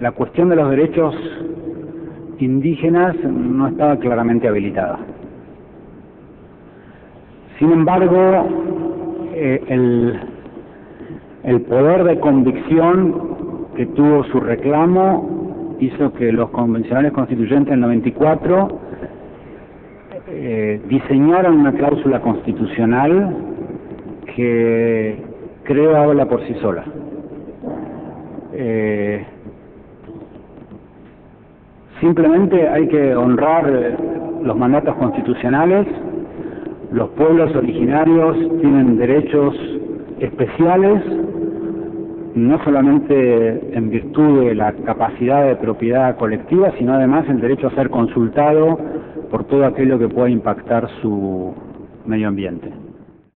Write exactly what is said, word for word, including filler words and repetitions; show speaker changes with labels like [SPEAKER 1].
[SPEAKER 1] la cuestión de los derechos indígenas no estaba claramente habilitada. Sin embargo, eh, el, el poder de convicción que tuvo su reclamo hizo que los convencionales constituyentes del noventa y cuatro eh, diseñaran una cláusula constitucional que creo habla por sí sola. Eh, simplemente hay que honrar los mandatos constitucionales. Los pueblos originarios tienen derechos especiales, no solamente en virtud de la capacidad de propiedad colectiva, sino además el derecho a ser consultado por todo aquello que pueda impactar su medio ambiente.